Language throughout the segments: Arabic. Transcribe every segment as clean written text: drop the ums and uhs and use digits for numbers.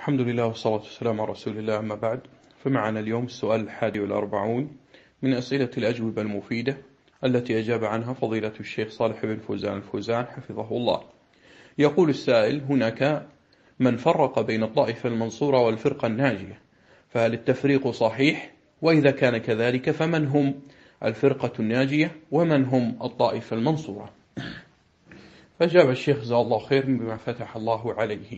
الحمد لله والصلاة والسلام على رسول الله، أما بعد. فمعنا اليوم السؤال 41 من أسئلة الأجوبة المفيدة التي أجاب عنها فضيلة الشيخ صالح بن فوزان الفوزان حفظه الله. يقول السائل: هناك من فرق بين الطائفة المنصورة والفرقة الناجية، فهل التفريق صحيح؟ وإذا كان كذلك فمن هم الفرقة الناجية ومن هم الطائفة المنصورة؟ فأجاب الشيخ جزاه الله خير بما فتح الله عليه.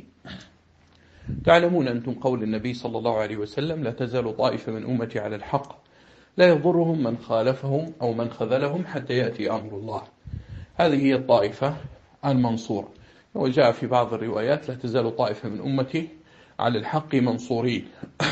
تعلمون أنتم قول النبي صلى الله عليه وسلم: لا تزال طائفة من أمتي على الحق لا يضرهم من خالفهم أو من خذلهم حتى يأتي أمر الله. هذه هي الطائفة المنصورة. وجاء في بعض الروايات: لا تزال طائفة من أمتي على الحق منصورين.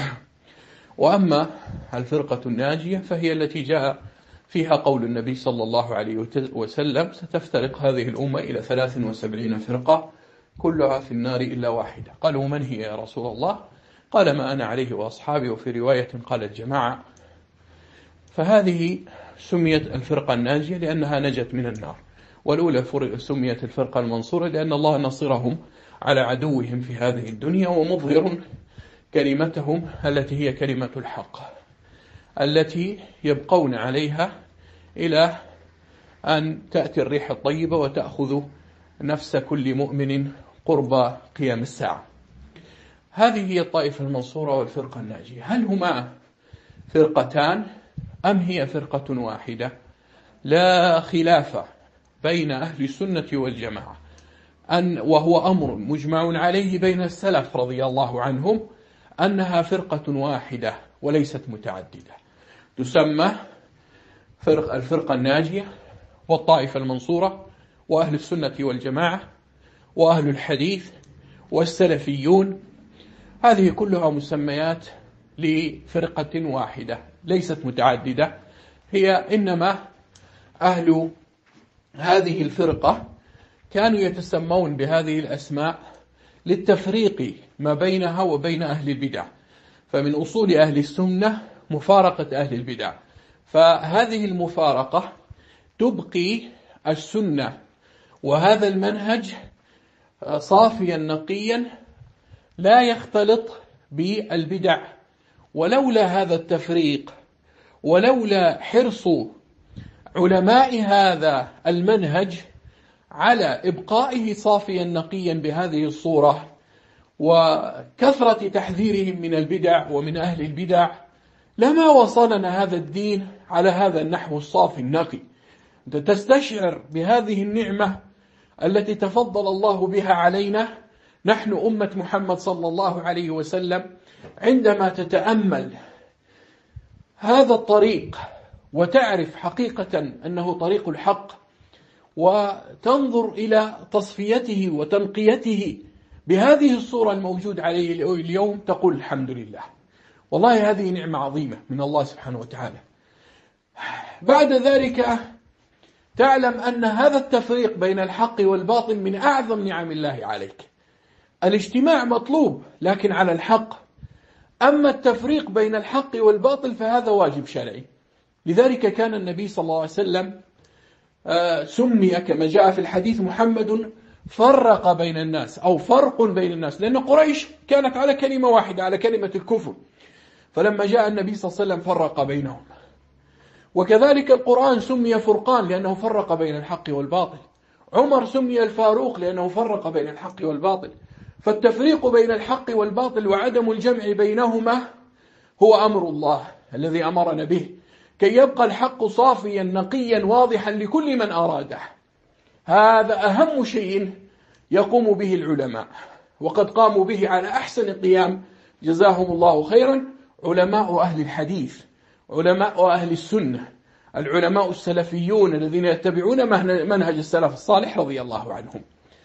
وأما الفرقة الناجية فهي التي جاء فيها قول النبي صلى الله عليه وسلم: ستفترق هذه الأمة إلى 73 فرقة كلها في النار إلا واحدة. قالوا: من هي يا رسول الله؟ قال: ما أنا عليه وأصحابي. وفي رواية قال: الجماعة. فهذه سميت الفرقة الناجية لأنها نجت من النار. والأولى سميت الفرقة المنصورة لأن الله نصرهم على عدوهم في هذه الدنيا ومظهر كلمتهم التي هي كلمة الحق التي يبقون عليها إلى أن تأتي الريح الطيبة وتأخذ نفس كل مؤمن قرب قيام الساعة. هذه هي الطائفة المنصورة والفرقة الناجية. هل هما فرقتان أم هي فرقة واحدة؟ لا خلاف بين أهل السنة والجماعة وهو أمر مجمع عليه بين السلف رضي الله عنهم أنها فرقة واحدة وليست متعددة، تسمى الفرقة الناجية والطائفة المنصورة وأهل السنة والجماعة وأهل الحديث والسلفيون. هذه كلها مسميات لفرقة واحدة ليست متعددة. هي إنما أهل هذه الفرقة كانوا يتسمون بهذه الأسماء للتفريق ما بينها وبين أهل البدع، فمن أصول أهل السنة مفارقة أهل البدع، فهذه المفارقة تبقي السنة وهذا المنهج صافيا نقيا لا يختلط بالبدع. ولولا هذا التفريق ولولا حرص علماء هذا المنهج على إبقائه صافيا نقيا بهذه الصورة وكثرة تحذيرهم من البدع ومن أهل البدع لما وصلنا هذا الدين على هذا النحو الصافي النقي. أنت تستشعر بهذه النعمة التي تفضل الله بها علينا نحن أمة محمد صلى الله عليه وسلم عندما تتأمل هذا الطريق وتعرف حقيقة أنه طريق الحق وتنظر إلى تصفيته وتنقيته بهذه الصورة الموجود عليه اليوم، تقول الحمد لله. والله هذه نعمة عظيمة من الله سبحانه وتعالى. بعد ذلك تعلم أن هذا التفريق بين الحق والباطل من أعظم نعم الله عليك. الاجتماع مطلوب لكن على الحق، أما التفريق بين الحق والباطل فهذا واجب شرعي. لذلك كان النبي صلى الله عليه وسلم سمي كما جاء في الحديث محمد فرق بين الناس أو فرق بين الناس، لأن قريش كانت على كلمة واحدة، على كلمة الكفر، فلما جاء النبي صلى الله عليه وسلم فرق بينهم. وكذلك القرآن سمي فرقان لأنه فرق بين الحق والباطل. عمر سمي الفاروق لأنه فرق بين الحق والباطل. فالتفريق بين الحق والباطل وعدم الجمع بينهما هو أمر الله الذي أمرنا به كي يبقى الحق صافيا نقيا واضحا لكل من أراده. هذا أهم شيء يقوم به العلماء، وقد قاموا به على أحسن قيام جزاهم الله خيرا علماء أهل الحديث، علماء أهل السنة، العلماء السلفيون الذين يتبعون منهج السلف الصالح رضي الله عنهم.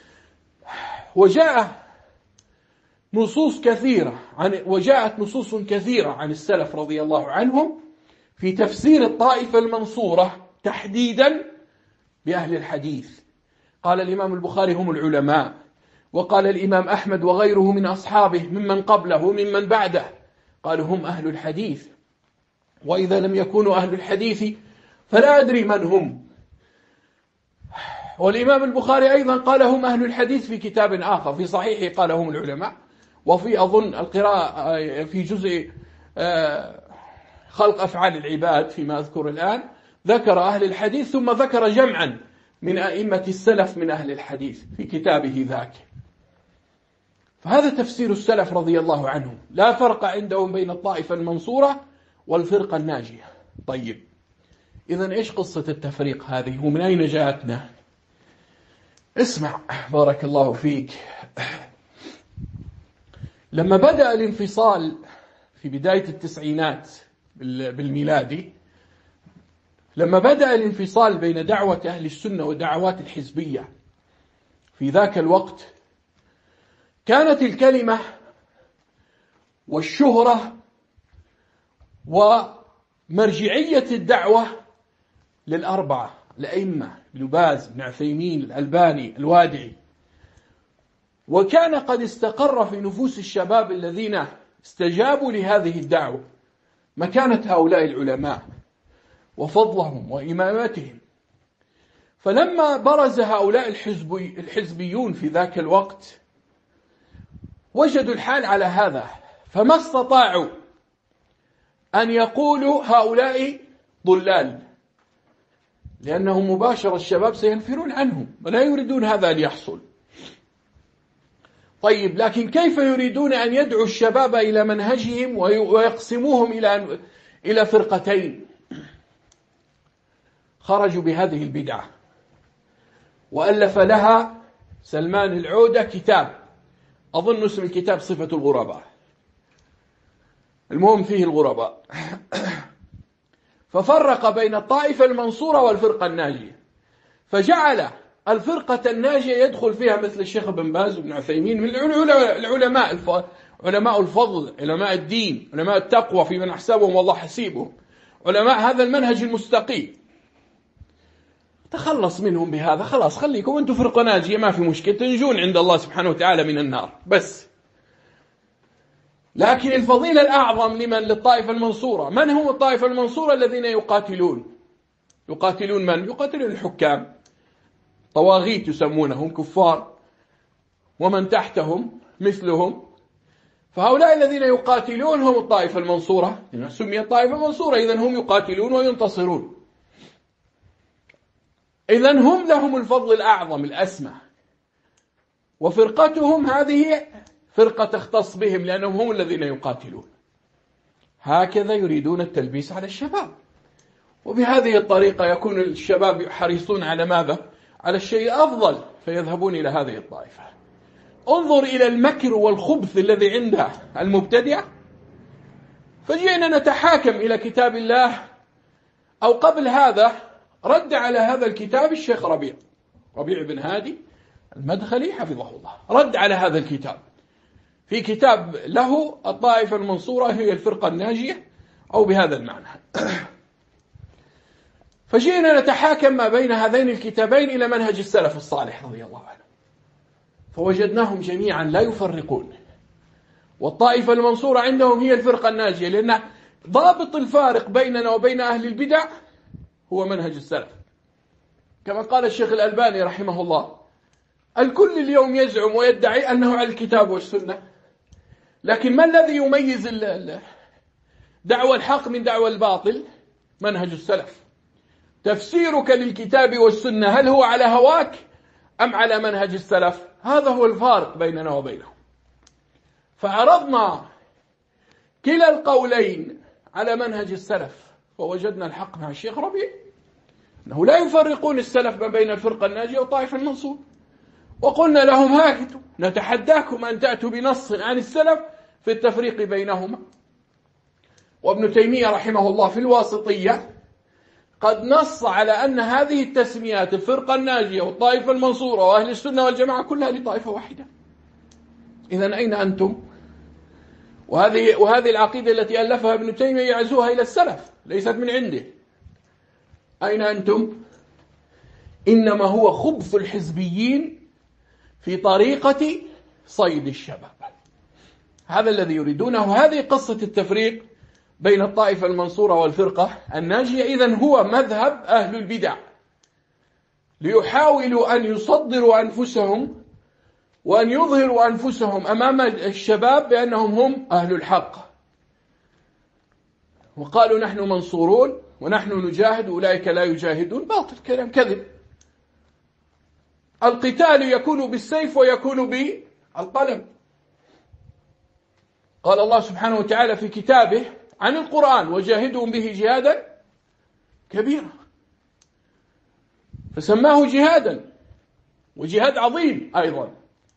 وجاءت نصوص كثيرة عن السلف رضي الله عنهم في تفسير الطائفة المنصورة تحديدا بأهل الحديث. قال الإمام البخاري: هم العلماء. وقال الإمام أحمد وغيره من أصحابه ممن قبله وممن بعده قالوا: هم أهل الحديث. وإذا لم يكونوا أهل الحديث فلا أدري من هم. والإمام البخاري أيضا قال: هم أهل الحديث في كتاب آخر في صحيحه قال: هم العلماء. وفي أظن القراءة في جزء خلق أفعال العباد فيما أذكر الآن ذكر أهل الحديث ثم ذكر جمعا من أئمة السلف من أهل الحديث في كتابه ذاك. فهذا تفسير السلف رضي الله عنهم، لا فرق عندهم بين الطائفة المنصورة والفرقة الناجية. طيب إذن إيش قصة التفريق هذه ومن أين جاءتنا؟ اسمع بارك الله فيك. لما بدأ الانفصال في بداية التسعينات بالميلادي، لما بدأ الانفصال بين دعوة أهل السنة ودعوات الحزبية في ذاك الوقت، كانت الكلمة والشهرة ومرجعية الدعوة للأربعة الأئمة، ابن باز، ابن عثيمين، الألباني، الوادعي. وكان قد استقر في نفوس الشباب الذين استجابوا لهذه الدعوة مكانة هؤلاء العلماء وفضلهم وإمامتهم. فلما برز هؤلاء الحزبيون في ذاك الوقت وجدوا الحال على هذا، فما استطاعوا أن يقولوا هؤلاء ضلال، لأنهم مباشرة الشباب سينفرون عنهم ولا يريدون هذا أن يحصل. طيب لكن كيف يريدون أن يدعوا الشباب إلى منهجهم ويقسموهم إلى فرقتين؟ خرجوا بهذه البدعة، وألف لها سلمان العودة كتاب، أظن اسم الكتاب صفة الغرباء، المهم فيه الغرباء. ففرق بين الطائفة المنصورة والفرقة الناجية، فجعل الفرقة الناجية يدخل فيها مثل الشيخ بن باز وابن عثيمين من العلماء، علماء الفضل، علماء الدين، علماء التقوى في من أحسبهم والله حسيبهم، علماء هذا المنهج المستقيم. تخلص منهم بهذا، خلاص خليكم أنتم فرقة ناجية، ما في مشكلة، تنجون عند الله سبحانه وتعالى من النار بس. لكن الفضيلة الأعظم للطائفة المنصورة. من هم الطائفة المنصورة؟ الذين يقاتلون من؟ يقاتلون الحكام، طواغيت يسمونهم، كفار، ومن تحتهم مثلهم. فهؤلاء الذين يقاتلون هم الطائفة المنصورة، سميت الطائفة المنصورة، إذن هم يقاتلون وينتصرون، إذن هم لهم الفضل الأعظم الأسمى. وفرقتهم هذه فرقة تختص بهم لأنهم هم الذين يقاتلون. هكذا يريدون التلبيس على الشباب، وبهذه الطريقة يكون الشباب حريصون على ماذا؟ على الشيء الأفضل، فيذهبون إلى هذه الطائفة. انظر إلى المكر والخبث الذي عند المبتدع. فجئنا نتحاكم إلى كتاب الله، أو قبل هذا رد على هذا الكتاب الشيخ ربيع بن هادي المدخلي حفظه الله، رد على هذا الكتاب في كتاب له الطائفة المنصورة هي الفرقة الناجية، أو بهذا المعنى. فجئنا نتحاكم ما بين هذين الكتابين إلى منهج السلف الصالح رضي الله عنه، فوجدناهم جميعا لا يفرقون، والطائفة المنصورة عندهم هي الفرقة الناجية، لأن ضابط الفارق بيننا وبين أهل البدع هو منهج السلف. كما قال الشيخ الألباني رحمه الله: الكل اليوم يزعم ويدعي أنه على الكتاب والسنة، لكن ما الذي يميز دعوى الحق من دعوى الباطل؟ منهج السلف. تفسيرك للكتاب والسنة هل هو على هواك أم على منهج السلف؟ هذا هو الفارق بيننا وبينهم. فعرضنا كلا القولين على منهج السلف، فوجدنا الحق مع الشيخ ربيع أنه لا يفرقون السلف ما بين الفرقة الناجية والطائفة المنصور، وقلنا لهم: هاكتوا نتحداكم أن تأتوا بنص عن السلف في التفريق بينهما. وابن تيمية رحمه الله في الواسطية قد نص على أن هذه التسميات الفرقة الناجية والطائفة المنصورة وأهل السنة والجماعة كلها لطائفة واحدة. إذن أين أنتم؟ وهذه العقيدة التي ألفها ابن تيمية يعزوها إلى السلف، ليست من عنده. أين أنتم؟ إنما هو خبث الحزبيين في طريقة صيد الشباب، هذا الذي يريدونه. هذه قصة التفريق بين الطائفة المنصورة والفرقة الناجية. إذن هو مذهب أهل البدع، ليحاولوا أن يصدروا أنفسهم وأن يظهروا أنفسهم أمام الشباب بأنهم هم أهل الحق، وقالوا نحن منصورون ونحن نجاهد أولئك لا يجاهدون. باطل، كلام كذب. القتال يكون بالسيف ويكون بالقلم. قال الله سبحانه وتعالى في كتابه عن القرآن: وجاهدهم به جهادا كبيرا، فسماه جهادا، وجهاد عظيم أيضا.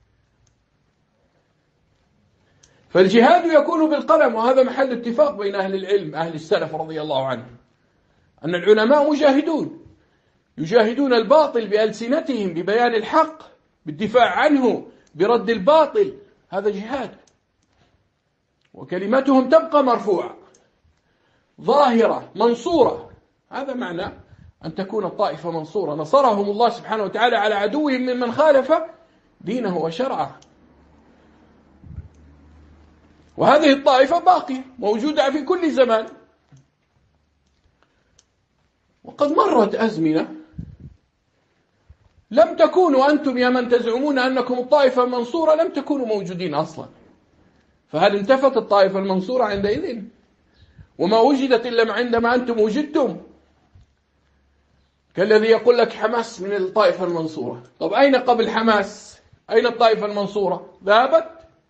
فالجهاد يكون بالقلم، وهذا محل اتفاق بين أهل العلم أهل السلف رضي الله عنهم، أن العلماء مجاهدون، يجاهدون الباطل بألسنتهم ببيان الحق، بالدفاع عنه، برد الباطل. هذا جهاد، وكلمتهم تبقى مرفوعة ظاهرة منصورة. هذا معنى أن تكون الطائفة منصورة، نصرهم الله سبحانه وتعالى على عدوهم ممن خالف دينه وشرعه. وهذه الطائفة باقية موجودة في كل زمان. وقد مرت أزمنة لم تكونوا أنتم يا من تزعمون أنكم الطائفة المنصورة لم تكونوا موجودين أصلا، فهل انتفت الطائفة المنصورة عندئذ؟ وما وجدت إلا عندما أنتم وجدتم، كالذي يقول لك حماس من الطائفة المنصورة. طب أين قبل حماس؟ أين الطائفة المنصورة؟ ذهبت.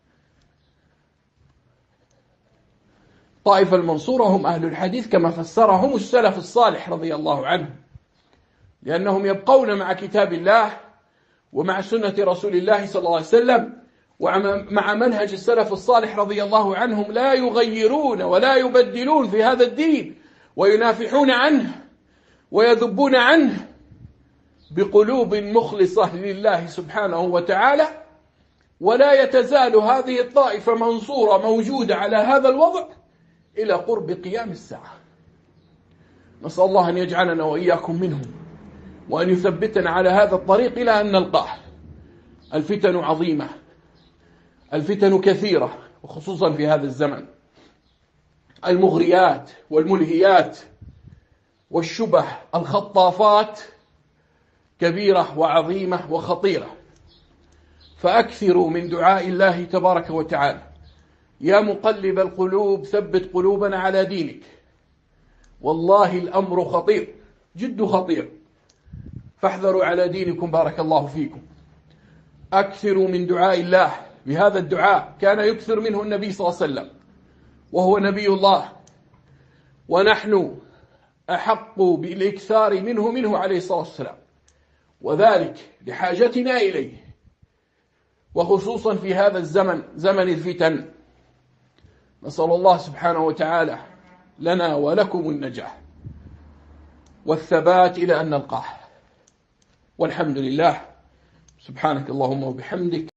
الطائفة المنصورة هم أهل الحديث كما فسرهم السلف الصالح رضي الله عنهم، لأنهم يبقون مع كتاب الله ومع سنة رسول الله صلى الله عليه وسلم ومع منهج السلف الصالح رضي الله عنهم، لا يغيرون ولا يبدلون في هذا الدين، وينافحون عنه ويذبون عنه بقلوب مخلصة لله سبحانه وتعالى. ولا يتزال هذه الطائفة منصورة موجودة على هذا الوضع إلى قرب قيام الساعة. نسأل الله أن يجعلنا وإياكم منهم، وأن يثبتنا على هذا الطريق إلى أن نلقاه. الفتن عظيمة، الفتن كثيرة، وخصوصا في هذا الزمن. المغريات والملهيات والشبه الخطافات كبيرة وعظيمة وخطيرة. فأكثروا من دعاء الله تبارك وتعالى: يا مقلب القلوب ثبت قلوبنا على دينك. والله الأمر خطير، جد خطير، فاحذروا على دينكم بارك الله فيكم. أكثروا من دعاء الله بهذا الدعاء، كان يكثر منه النبي صلى الله عليه وسلم وهو نبي الله، ونحن أحق بالإكثار منه عليه الصلاة والسلام، وذلك لحاجتنا إليه، وخصوصا في هذا الزمن زمن الفتن. نسأل الله سبحانه وتعالى لنا ولكم النجاح والثبات إلى أن نلقاه. والحمد لله. سبحانك اللهم وبحمدك.